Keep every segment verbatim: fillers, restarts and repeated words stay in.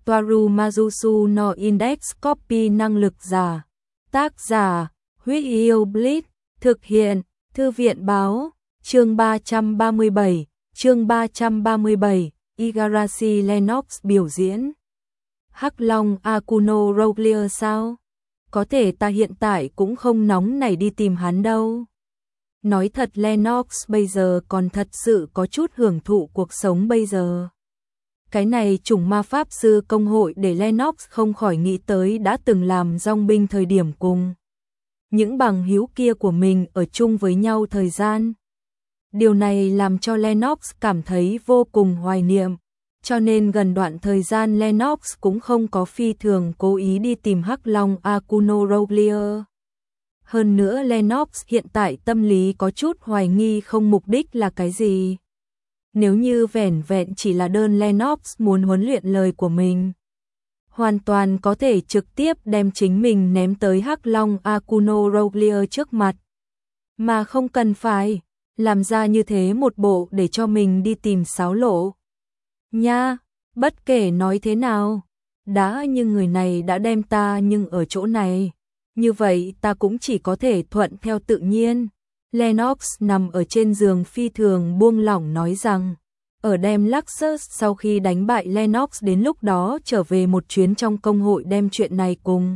Toaru Majusu no Index Copy năng lực giả. Tác giả, Huyết Yêu Blitz, thực hiện, Thư viện Báo, chương ba trăm ba mươi bảy, chương ba trăm ba mươi bảy, Igarashi Lennox biểu diễn. Hắc Long Akuno Roglier sao? Có thể ta hiện tại cũng không nóng nảy đi tìm hắn đâu. Nói thật Lennox bây giờ còn thật sự có chút hưởng thụ cuộc sống bây giờ. Cái này chủng ma pháp sư công hội để Lennox không khỏi nghĩ tới đã từng làm dòng binh thời điểm cùng những bằng hữu kia của mình ở chung với nhau thời gian. Điều này làm cho Lennox cảm thấy vô cùng hoài niệm, cho nên gần đoạn thời gian Lennox cũng không có phi thường cố ý đi tìm Hắc Long Akuno Roglier. Hơn nữa Lennox hiện tại tâm lý có chút hoài nghi không mục đích là cái gì. Nếu như vẻn vẹn chỉ là đơn Lennox muốn huấn luyện lời của mình, hoàn toàn có thể trực tiếp đem chính mình ném tới Hắc Long Akuno Roglier trước mặt. Mà không cần phải làm ra như thế một bộ để cho mình đi tìm xáo lộ. Nha, bất kể nói thế nào, đã nhưng người này đã đem ta nhưng ở chỗ này. Như vậy ta cũng chỉ có thể thuận theo tự nhiên. Lennox nằm ở trên giường phi thường buông lỏng nói rằng, ở đem Luxus sau khi đánh bại Lennox đến lúc đó trở về một chuyến trong công hội đem chuyện này cùng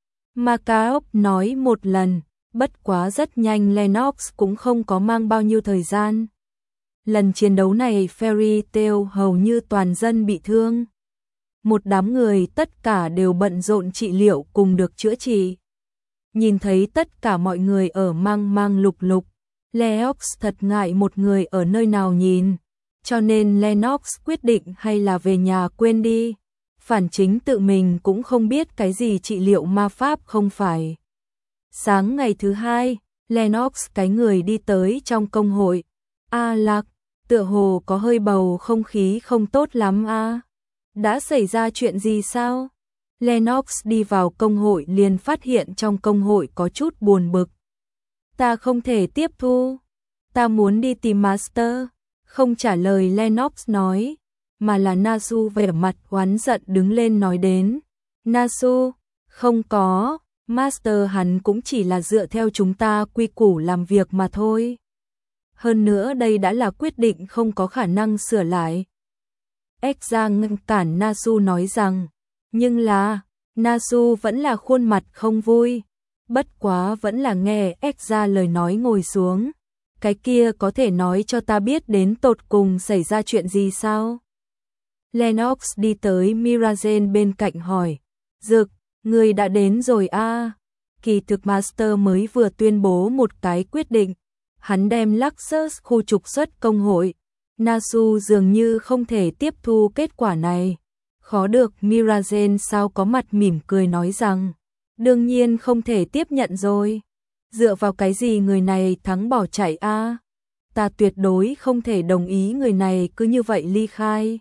Macaop nói một lần, bất quá rất nhanh Lennox cũng không có mang bao nhiêu thời gian. Lần chiến đấu này Fairy Tail hầu như toàn dân bị thương. Một đám người tất cả đều bận rộn trị liệu cùng được chữa trị. Nhìn thấy tất cả mọi người ở mang mang lục lục, Lennox thật ngại một người ở nơi nào nhìn, cho nên Lennox quyết định hay là về nhà quên đi. Phản chính tự mình cũng không biết cái gì trị liệu ma pháp không phải. Sáng ngày thứ hai, Lennox cái người đi tới trong công hội. A Lạc, tựa hồ có hơi bầu không khí không tốt lắm a. Đã xảy ra chuyện gì sao? Lennox đi vào công hội liền phát hiện trong công hội có chút buồn bực. Ta không thể tiếp thu. Ta muốn đi tìm Master. Không trả lời Lennox nói, mà là Nasu vẻ mặt oán giận đứng lên nói đến. Nasu, không có, Master hắn cũng chỉ là dựa theo chúng ta quy củ làm việc mà thôi. Hơn nữa đây đã là quyết định không có khả năng sửa lại. Ekza ngăn cản Nasu nói rằng, nhưng là, Nasu vẫn là khuôn mặt không vui. Bất quá vẫn là nghe Ekza lời nói ngồi xuống. Cái kia có thể nói cho ta biết đến tột cùng xảy ra chuyện gì sao? Lennox đi tới Mirazen bên cạnh hỏi. Dực, người đã đến rồi a. À. Kỳ thực Master mới vừa tuyên bố một cái quyết định. Hắn đem Luxus khu trục xuất công hội. Nasu dường như không thể tiếp thu kết quả này. Khó được Mirazen sao có mặt mỉm cười nói rằng. Đương nhiên không thể tiếp nhận rồi. Dựa vào cái gì người này thắng bỏ chạy a? À? Ta tuyệt đối không thể đồng ý người này cứ như vậy ly khai.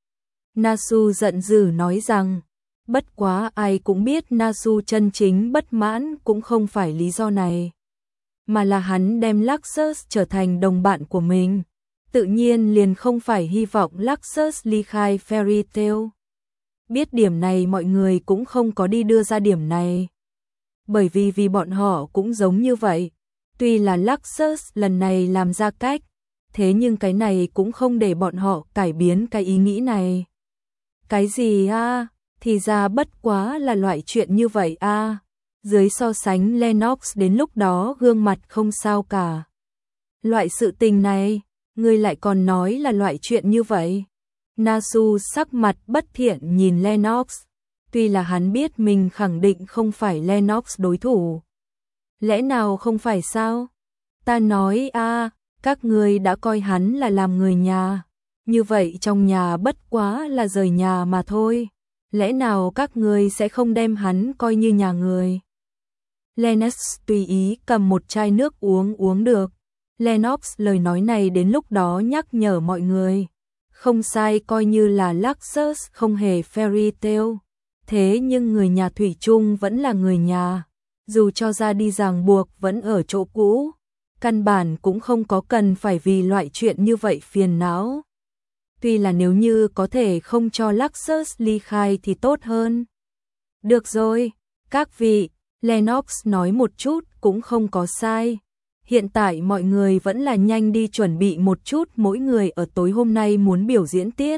Nasu giận dữ nói rằng, bất quá ai cũng biết Nasu chân chính bất mãn cũng không phải lý do này, mà là hắn đem Luxus trở thành đồng bạn của mình, tự nhiên liền không phải hy vọng Luxus ly khai Fairy Tail. Biết điểm này mọi người cũng không có đi đưa ra điểm này. Bởi vì vì bọn họ cũng giống như vậy. Tuy là Luxus lần này làm ra cách, thế nhưng cái này cũng không để bọn họ cải biến cái ý nghĩ này. Cái gì a? À? Thì ra bất quá là loại chuyện như vậy a. À? Dưới so sánh Lennox đến lúc đó gương mặt không sao cả. Loại sự tình này, ngươi lại còn nói là loại chuyện như vậy. Nasu sắc mặt bất thiện nhìn Lennox. Tuy là hắn biết mình khẳng định không phải Lennox đối thủ. Lẽ nào không phải sao? Ta nói a, à, các ngươi đã coi hắn là làm người nhà. Như vậy trong nhà bất quá là rời nhà mà thôi. Lẽ nào các ngươi sẽ không đem hắn coi như nhà người? Lennox tùy ý cầm một chai nước uống uống được. Lennox lời nói này đến lúc đó nhắc nhở mọi người. Không sai coi như là Luxus không hề Fairy Tail. Thế nhưng người nhà thủy chung vẫn là người nhà, dù cho ra đi ràng buộc vẫn ở chỗ cũ, căn bản cũng không có cần phải vì loại chuyện như vậy phiền não. tuy là nếu như có thể không cho Luxus ly khai thì tốt hơn. Được rồi, các vị, Lennox nói một chút cũng không có sai. Hiện tại mọi người vẫn là nhanh đi chuẩn bị một chút, mỗi người ở tối hôm nay muốn biểu diễn tiết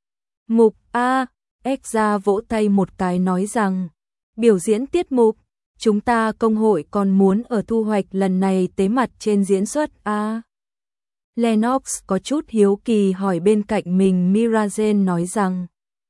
mục. A, Exa vỗ tay một cái nói rằng, biểu diễn tiết mục, chúng ta công hội còn muốn ở thu hoạch lần này tế mặt trên diễn xuất A. Lennox có chút hiếu kỳ hỏi bên cạnh mình. Mirazen nói rằng,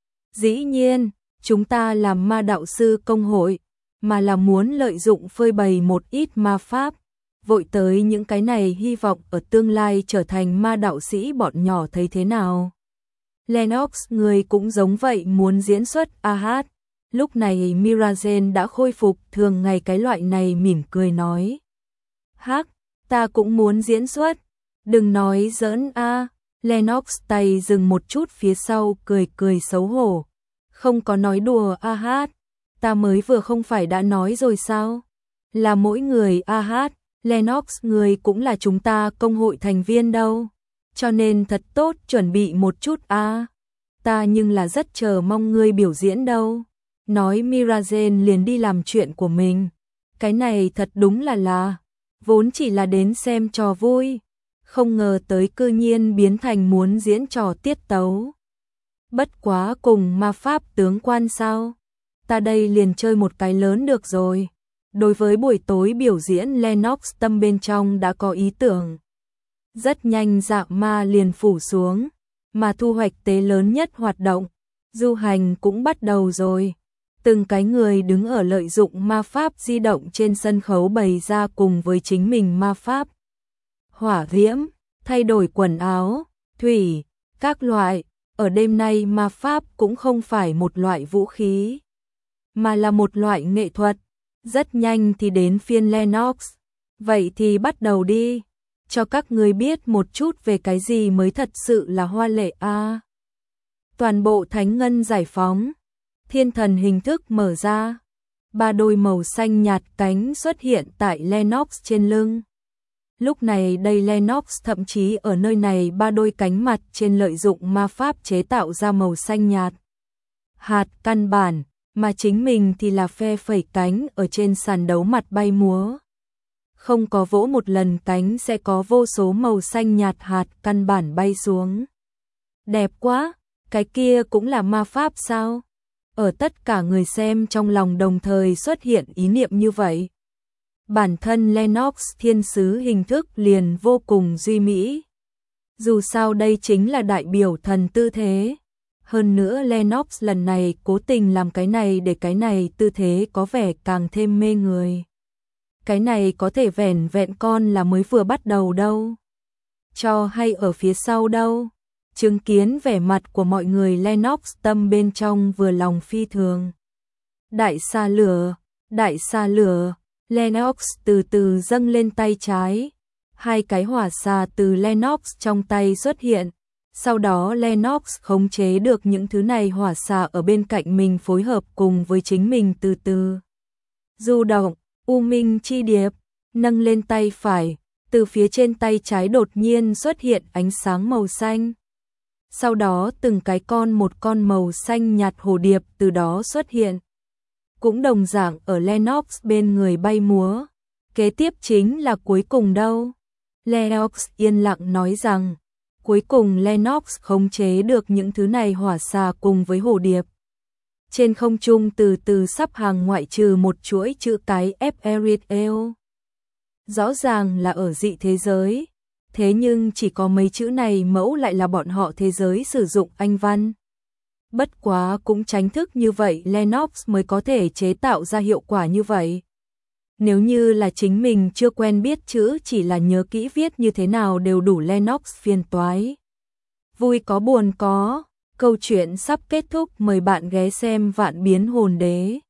dĩ nhiên, chúng ta làm ma đạo sư công hội, mà là muốn lợi dụng phơi bày một ít ma pháp, vội tới những cái này hy vọng ở tương lai trở thành ma đạo sĩ, bọn nhỏ thấy thế nào? Lennox, người cũng giống vậy muốn diễn xuất a hát. Lúc này Mirazen đã khôi phục thường ngày cái loại này, mỉm cười nói, hắc, ta cũng muốn diễn xuất. Đừng nói giỡn a. Lennox tay dừng một chút phía sau, cười cười xấu hổ. Không có nói đùa a hát, ta mới vừa không phải đã nói rồi sao? Là mỗi người a hát, Lennox người cũng là chúng ta công hội thành viên đâu. Cho nên thật tốt chuẩn bị một chút a. Ta nhưng là rất chờ mong ngươi biểu diễn đâu. Nói Mirazen liền đi làm chuyện của mình. Cái này thật đúng là là, vốn chỉ là đến xem trò vui, không ngờ tới cư nhiên biến thành muốn diễn trò tiết tấu. Bất quá cùng ma pháp tướng quan sao? Ta đây liền chơi một cái lớn được rồi. Đối với buổi tối biểu diễn, Lennox tâm bên trong đã có ý tưởng. Rất nhanh dạ ma liền phủ xuống, mà thu hoạch tế lớn nhất hoạt động, du hành cũng bắt đầu rồi. Từng cái người đứng ở lợi dụng ma pháp di động trên sân khấu bày ra cùng với chính mình ma pháp. Hỏa diễm, thay đổi quần áo, thủy, các loại. Ở đêm nay ma pháp cũng không phải một loại vũ khí, mà là một loại nghệ thuật. Rất nhanh thì đến phiên Lennox. Vậy thì bắt đầu đi, cho các người biết một chút về cái gì mới thật sự là hoa lệ a. À, toàn bộ thánh ngân giải phóng, thiên thần hình thức mở ra, ba đôi màu xanh nhạt cánh xuất hiện tại Lennox trên lưng. Lúc này đây Lennox thậm chí ở nơi này ba đôi cánh mặt trên lợi dụng ma pháp chế tạo ra màu xanh nhạt hạt căn bản, mà chính mình thì là phe phẩy cánh ở trên sàn đấu mặt bay múa. Không có vỗ một lần cánh sẽ có vô số màu xanh nhạt hạt căn bản bay xuống. Đẹp quá, cái kia cũng là ma pháp sao? Ở tất cả người xem trong lòng đồng thời xuất hiện ý niệm như vậy. Bản thân Lennox thiên sứ hình thức liền vô cùng duy mỹ. Dù sao đây chính là đại biểu thần tư thế. Hơn nữa Lennox lần này cố tình làm cái này để cái này tư thế có vẻ càng thêm mê người. Cái này có thể vẻn vẹn con là mới vừa bắt đầu đâu. Cho hay ở phía sau đâu. Chứng kiến vẻ mặt của mọi người, Lennox tâm bên trong vừa lòng phi thường. Đại xa lửa, đại xa lửa. Lennox từ từ dâng lên tay trái. Hai cái hỏa xà từ Lennox trong tay xuất hiện. Sau đó Lennox khống chế được những thứ này hỏa xà ở bên cạnh mình, phối hợp cùng với chính mình từ từ du động. U Minh chi điệp nâng lên tay phải, từ phía trên tay trái đột nhiên xuất hiện ánh sáng màu xanh. Sau đó từng cái con một con màu xanh nhạt hồ điệp từ đó xuất hiện. Cũng đồng dạng ở Lennox bên người bay múa. Kế tiếp chính là cuối cùng đâu? Lennox yên lặng nói rằng, cuối cùng Lennox khống chế được những thứ này hỏa xà cùng với hồ điệp. Trên không trung từ từ sắp hàng ngoại trừ một chuỗi chữ cái F Eriteo. Rõ ràng là ở dị thế giới, thế nhưng chỉ có mấy chữ này mẫu lại là bọn họ thế giới sử dụng Anh văn. Bất quá cũng tránh thức như vậy Lennox mới có thể chế tạo ra hiệu quả như vậy. Nếu như là chính mình chưa quen biết chữ, chỉ là nhớ kỹ viết như thế nào đều đủ Lennox phiền toái. Vui có buồn có, câu chuyện sắp kết thúc, mời bạn ghé xem Vạn Biến Hồn Đế.